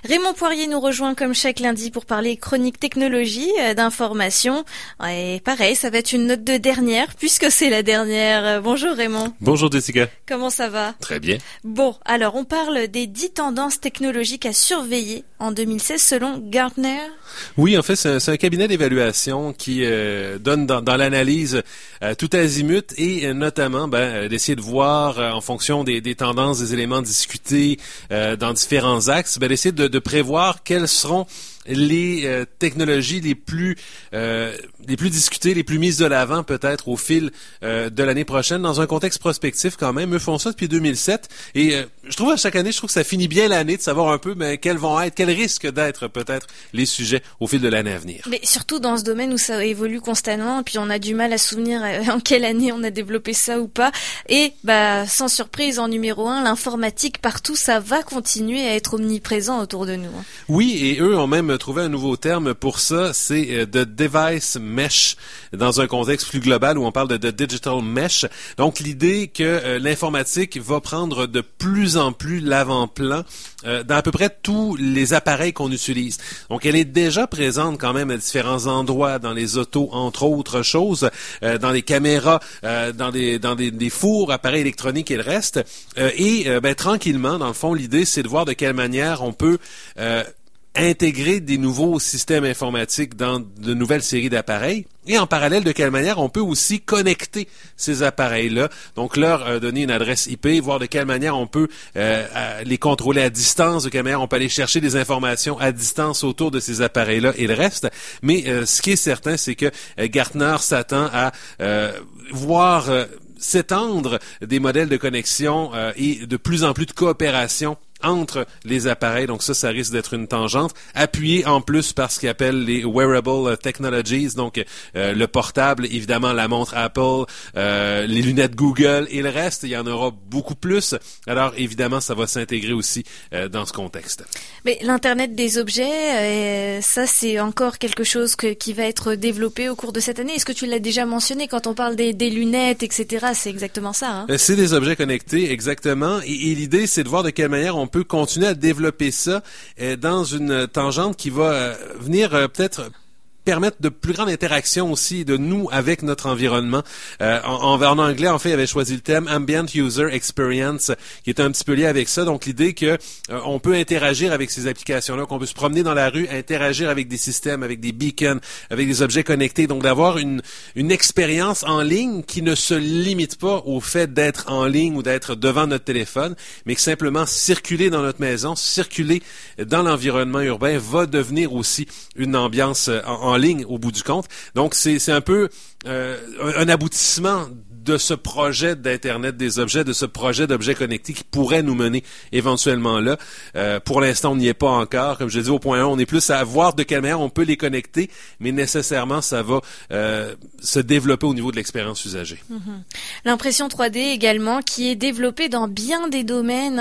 Raymond Poirier nous rejoint comme chaque lundi pour parler chronique technologie, d'information. Et pareil, ça va être une note de dernière puisque c'est la dernière. Bonjour Raymond. Bonjour Jessica. Comment ça va? Très bien. Bon, alors on parle des 10 tendances technologiques à surveiller en 2016 selon Gartner. Oui, en fait, c'est un cabinet d'évaluation qui donne dans l'analyse tout azimut et notamment d'essayer de voir en fonction des tendances, des éléments discutés dans différents axes, d'essayer de prévoir quels seront les technologies les plus discutées, les plus mises de l'avant peut-être au fil de l'année prochaine dans un contexte prospectif quand même. Eux font ça depuis 2007 et je trouve à chaque année, je trouve que ça finit bien l'année de savoir un peu quels risquent d'être peut-être les sujets au fil de l'année à venir. Mais surtout dans ce domaine où ça évolue constamment et puis on a du mal à se souvenir en quelle année on a développé ça ou pas. Et sans surprise, en numéro 1, l'informatique partout, ça va continuer à être omniprésent autour de nous. Oui, et eux ont même trouvé un nouveau terme pour ça, c'est the device mesh dans un contexte plus global où on parle de digital mesh. Donc l'idée que l'informatique va prendre de plus en plus l'avant-plan dans à peu près tous les appareils qu'on utilise. Donc elle est déjà présente quand même à différents endroits, dans les autos entre autres choses, dans les caméras, dans des fours, appareils électroniques et le reste. Tranquillement, dans le fond, l'idée c'est de voir de quelle manière on peut intégrer des nouveaux systèmes informatiques dans de nouvelles séries d'appareils et en parallèle de quelle manière on peut aussi connecter ces appareils-là, donc leur donner une adresse IP, voir de quelle manière on peut les contrôler à distance, de quelle manière on peut aller chercher des informations à distance autour de ces appareils-là et le reste. Mais ce qui est certain, c'est que Gartner s'attend à voir s'étendre des modèles de connexion et de plus en plus de coopération entre les appareils, donc ça risque d'être une tangente, appuyée en plus par ce qu'ils appellent les wearable technologies, donc le portable, évidemment la montre Apple, les lunettes Google et le reste, il y en aura beaucoup plus. Alors évidemment, ça va s'intégrer aussi dans ce contexte. Mais l'Internet des objets, ça c'est encore quelque chose qui va être développé au cours de cette année. Est-ce que tu l'as déjà mentionné quand on parle des lunettes, etc. C'est exactement ça, hein? C'est des objets connectés, exactement. Et l'idée, c'est de voir de quelle manière on peut continuer à développer ça dans une tangente qui va venir peut-être permettre de plus grande interaction aussi de nous avec notre environnement. En anglais, en fait, il avait choisi le thème Ambient User Experience, qui est un petit peu lié avec ça. Donc, l'idée que on peut interagir avec ces applications-là, qu'on peut se promener dans la rue, interagir avec des systèmes, avec des beacons, avec des objets connectés. Donc, d'avoir une expérience en ligne qui ne se limite pas au fait d'être en ligne ou d'être devant notre téléphone, mais que simplement circuler dans notre maison, circuler dans l'environnement urbain va devenir aussi une ambiance en ligne au bout du compte. Donc, c'est un peu un aboutissement de ce projet d'Internet des objets, de ce projet d'objets connectés qui pourrait nous mener éventuellement là. Pour l'instant, on n'y est pas encore. Comme je l'ai dit au point 1, on est plus à voir de quelle manière on peut les connecter, mais nécessairement, ça va se développer au niveau de l'expérience usagée. Mm-hmm. L'impression 3D également, qui est développée dans bien des domaines,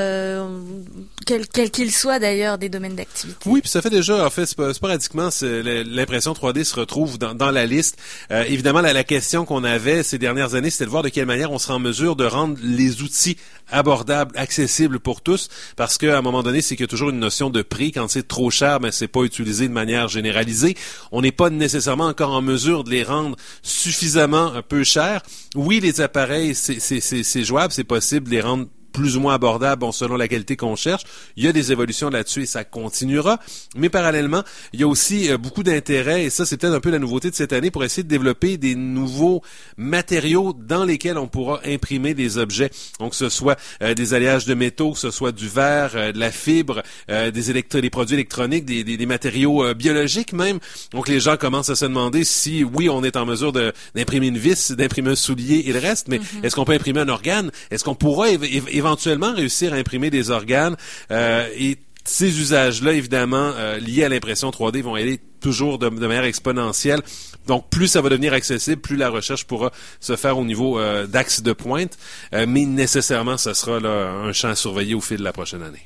quel qu'il soit d'ailleurs, des domaines d'activité. Oui, puis ça fait déjà, en fait, sporadiquement, l'impression 3D se retrouve dans la liste. Évidemment, la question qu'on avait ces dernières années, c'était de voir de quelle manière on sera en mesure de rendre les outils abordables, accessibles pour tous, parce qu'à un moment donné, c'est qu'il y a toujours une notion de prix. Quand c'est trop cher, c'est pas utilisé de manière généralisée. On n'est pas nécessairement encore en mesure de les rendre suffisamment peu chers. Oui, les appareils, c'est jouable, c'est possible de les rendre plus ou moins abordable, selon la qualité qu'on cherche. Il y a des évolutions là-dessus et ça continuera. Mais parallèlement, il y a aussi beaucoup d'intérêt, et ça, c'est peut-être un peu la nouveauté de cette année, pour essayer de développer des nouveaux matériaux dans lesquels on pourra imprimer des objets. Donc, que ce soit des alliages de métaux, que ce soit du verre, de la fibre, des produits électroniques, des matériaux biologiques même. Donc, les gens commencent à se demander si, oui, on est en mesure d'imprimer une vis, d'imprimer un soulier et le reste, mais est-ce qu'on peut imprimer un organe? Est-ce qu'on pourra éventuellement réussir à imprimer des organes et ces usages-là, évidemment, liés à l'impression 3D vont aller toujours de manière exponentielle. Donc, plus ça va devenir accessible, plus la recherche pourra se faire au niveau d'axe de pointe. Mais nécessairement, ça sera là, un champ à surveiller au fil de la prochaine année.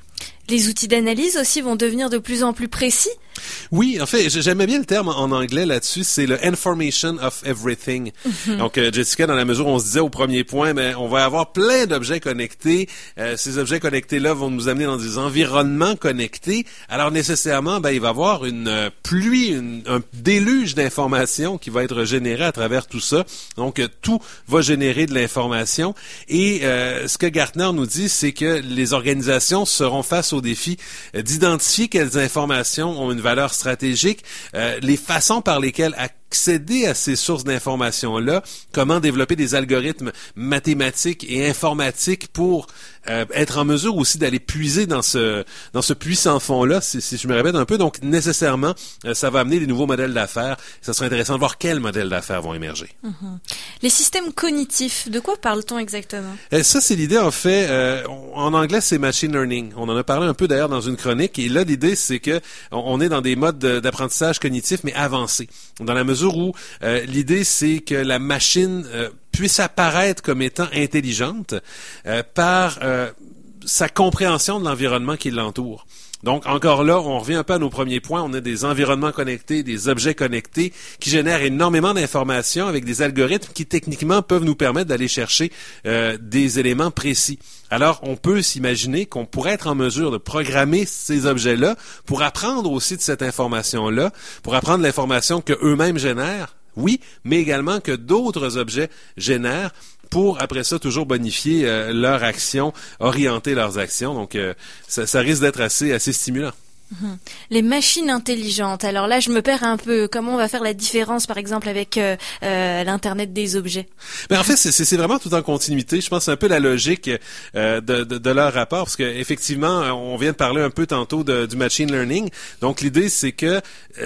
Les outils d'analyse aussi vont devenir de plus en plus précis. Oui, en fait, j'aimais bien le terme en anglais là-dessus, c'est le information of everything. Donc, Jessica, dans la mesure où on se disait au premier point, mais on va avoir plein d'objets connectés. Ces objets connectés-là vont nous amener dans des environnements connectés. Alors, nécessairement, il va y avoir une pluie, un déluge d'informations qui va être généré à travers tout ça. Donc, tout va générer de l'information. Et ce que Gartner nous dit, c'est que les organisations seront face au défi d'identifier quelles informations ont une valeur stratégique, les façons par lesquelles accéder à ces sources d'informations-là, comment développer des algorithmes mathématiques et informatiques pour être en mesure aussi d'aller puiser dans ce puits sans fond-là, si je me répète un peu. Donc, nécessairement, ça va amener des nouveaux modèles d'affaires. Ça sera intéressant de voir quels modèles d'affaires vont émerger. Les systèmes cognitifs, de quoi parle-t-on exactement? Ça, c'est l'idée, en fait, en anglais, c'est machine learning. On en a parlé un peu d'ailleurs dans une chronique. Et là, l'idée, c'est que on est dans des modes d'apprentissage cognitif, mais avancés. Dans la mesure où l'idée, c'est que la machine puisse apparaître comme étant intelligente par sa compréhension de l'environnement qui l'entoure. Donc, encore là, on revient un peu à nos premiers points. On a des environnements connectés, des objets connectés qui génèrent énormément d'informations avec des algorithmes qui, techniquement, peuvent nous permettre d'aller chercher des éléments précis. Alors, on peut s'imaginer qu'on pourrait être en mesure de programmer ces objets-là pour apprendre aussi de cette information-là, pour apprendre l'information qu'eux-mêmes génèrent, oui, mais également que d'autres objets génèrent pour, après ça, toujours bonifier leur action, orienter leurs actions. Donc, ça risque d'être assez stimulant. Les machines intelligentes. Alors là, je me perds un peu. Comment on va faire la différence, par exemple, avec l'Internet des objets? En fait, c'est vraiment tout en continuité. Je pense que c'est un peu la logique de leur rapport, parce que effectivement, on vient de parler un peu tantôt du machine learning. Donc, l'idée, c'est que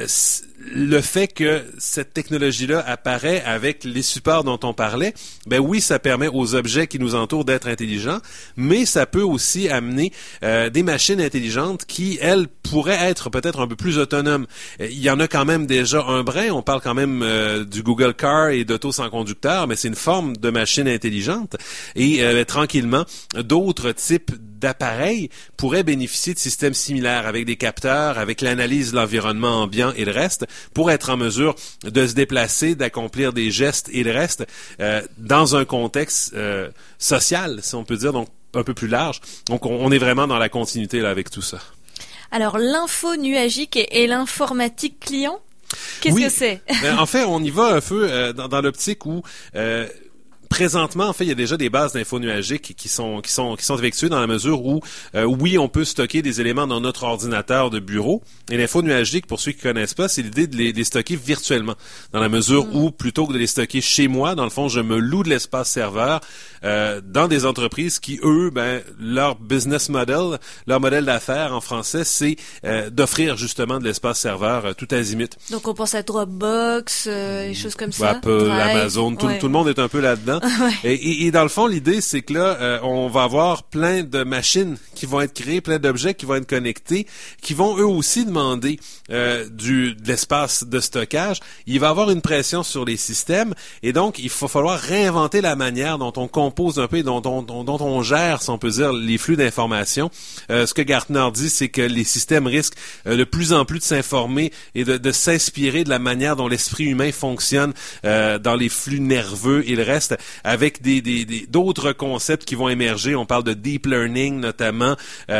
le fait que cette technologie-là apparaît avec les supports dont on parlait, oui, ça permet aux objets qui nous entourent d'être intelligents, mais ça peut aussi amener des machines intelligentes qui, elles, pourraient être peut-être un peu plus autonomes. Il y en a quand même déjà un brin, on parle quand même du Google Car et d'auto sans conducteur, mais c'est une forme de machine intelligente. Et tranquillement, d'autres types d'appareils pourraient bénéficier de systèmes similaires avec des capteurs, avec l'analyse de l'environnement ambiant et le reste, pour être en mesure de se déplacer, d'accomplir des gestes et le reste dans un contexte social, si on peut dire, donc un peu plus large. Donc on est vraiment dans la continuité là avec tout ça. Alors l'info nuagique et l'informatique client, qu'est-ce que c'est? En fait, on y va un peu dans l'optique où présentement, en fait, il y a déjà des bases d'info nuagiques qui sont effectuées dans la mesure où, oui, on peut stocker des éléments dans notre ordinateur de bureau. Et l'info nuagique, pour ceux qui connaissent pas, c'est l'idée de les stocker virtuellement. Dans la mesure où, plutôt que de les stocker chez moi, dans le fond, je me loue de l'espace serveur dans des entreprises qui, eux, leur business model, leur modèle d'affaires en français, c'est d'offrir justement de l'espace serveur tout azimut. Donc, on pense à Dropbox, des choses comme ça. Apple, Amazon, tout le monde est un peu là-dedans. Et dans le fond, l'idée, c'est que là, on va avoir plein de machines qui vont être créées, plein d'objets qui vont être connectés, qui vont eux aussi demander de l'espace de stockage. Il va y avoir une pression sur les systèmes et donc il va falloir réinventer la manière dont on compose un peu et dont on gère, si on peut dire, les flux d'informations. Ce que Gartner dit, c'est que les systèmes risquent de plus en plus de s'informer et de s'inspirer de la manière dont l'esprit humain fonctionne dans les flux nerveux et le reste, avec d'autres concepts qui vont émerger. On parle de deep learning notamment,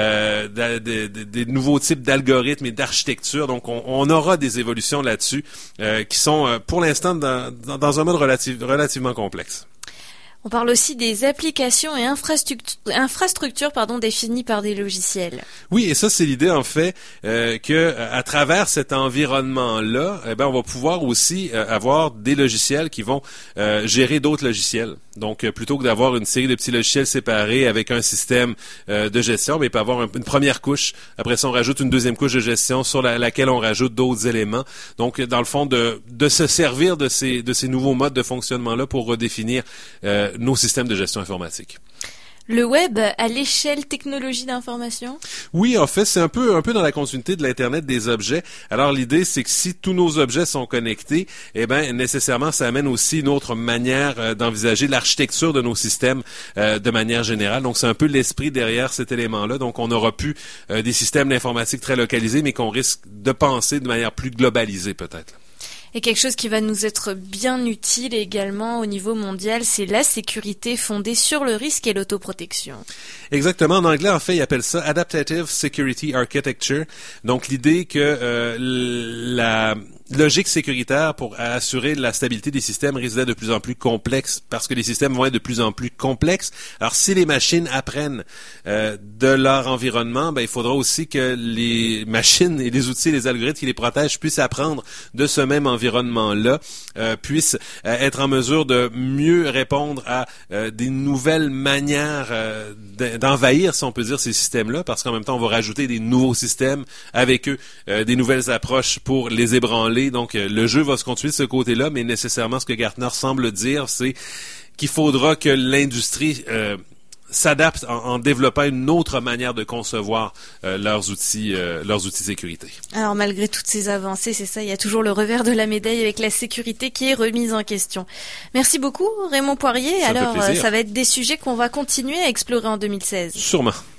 des nouveaux types d'algorithmes et d'architecture. Donc, on aura des évolutions là-dessus qui sont, pour l'instant, dans un mode relativement complexe. On parle aussi des applications et infrastructures définies par des logiciels. Oui, et ça, c'est l'idée, en fait, que à travers cet environnement-là, on va pouvoir aussi avoir des logiciels qui vont gérer d'autres logiciels. Donc, plutôt que d'avoir une série de petits logiciels séparés avec un système de gestion, il peut y avoir une première couche. Après ça, on rajoute une deuxième couche de gestion sur laquelle on rajoute d'autres éléments. Donc, dans le fond, de se servir de ces nouveaux modes de fonctionnement-là pour redéfinir nos systèmes de gestion informatique. Le web à l'échelle technologie d'information? Oui, en fait, c'est un peu dans la continuité de l'Internet des objets. Alors, l'idée, c'est que si tous nos objets sont connectés, eh ben, nécessairement, ça amène aussi une autre manière d'envisager l'architecture de nos systèmes de manière générale. Donc, c'est un peu l'esprit derrière cet élément-là. Donc, on n'aura plus des systèmes d'informatique très localisés, mais qu'on risque de penser de manière plus globalisée, peut-être. Et quelque chose qui va nous être bien utile également au niveau mondial, c'est la sécurité fondée sur le risque et l'autoprotection. Exactement. En anglais, en fait, ils appellent ça Adaptive Security Architecture. Donc, l'idée que la logique sécuritaire pour assurer la stabilité des systèmes risque d'être de plus en plus complexe parce que les systèmes vont être de plus en plus complexes. Alors, si les machines apprennent de leur environnement, ben, il faudra aussi que les machines et les outils et les algorithmes qui les protègent puissent apprendre de ce même environnement-là, puissent être en mesure de mieux répondre à des nouvelles manières d'envahir, si on peut dire, ces systèmes-là, parce qu'en même temps, on va rajouter des nouveaux systèmes avec eux, des nouvelles approches pour les ébranler. Donc, le jeu va se continuer de ce côté-là, mais nécessairement, ce que Gartner semble dire, c'est qu'il faudra que l'industrie s'adapte en développant une autre manière de concevoir leurs outils de sécurité. Alors, malgré toutes ces avancées, c'est ça, il y a toujours le revers de la médaille avec la sécurité qui est remise en question. Merci beaucoup, Raymond Poirier. Alors, ça va être des sujets qu'on va continuer à explorer en 2016. Sûrement.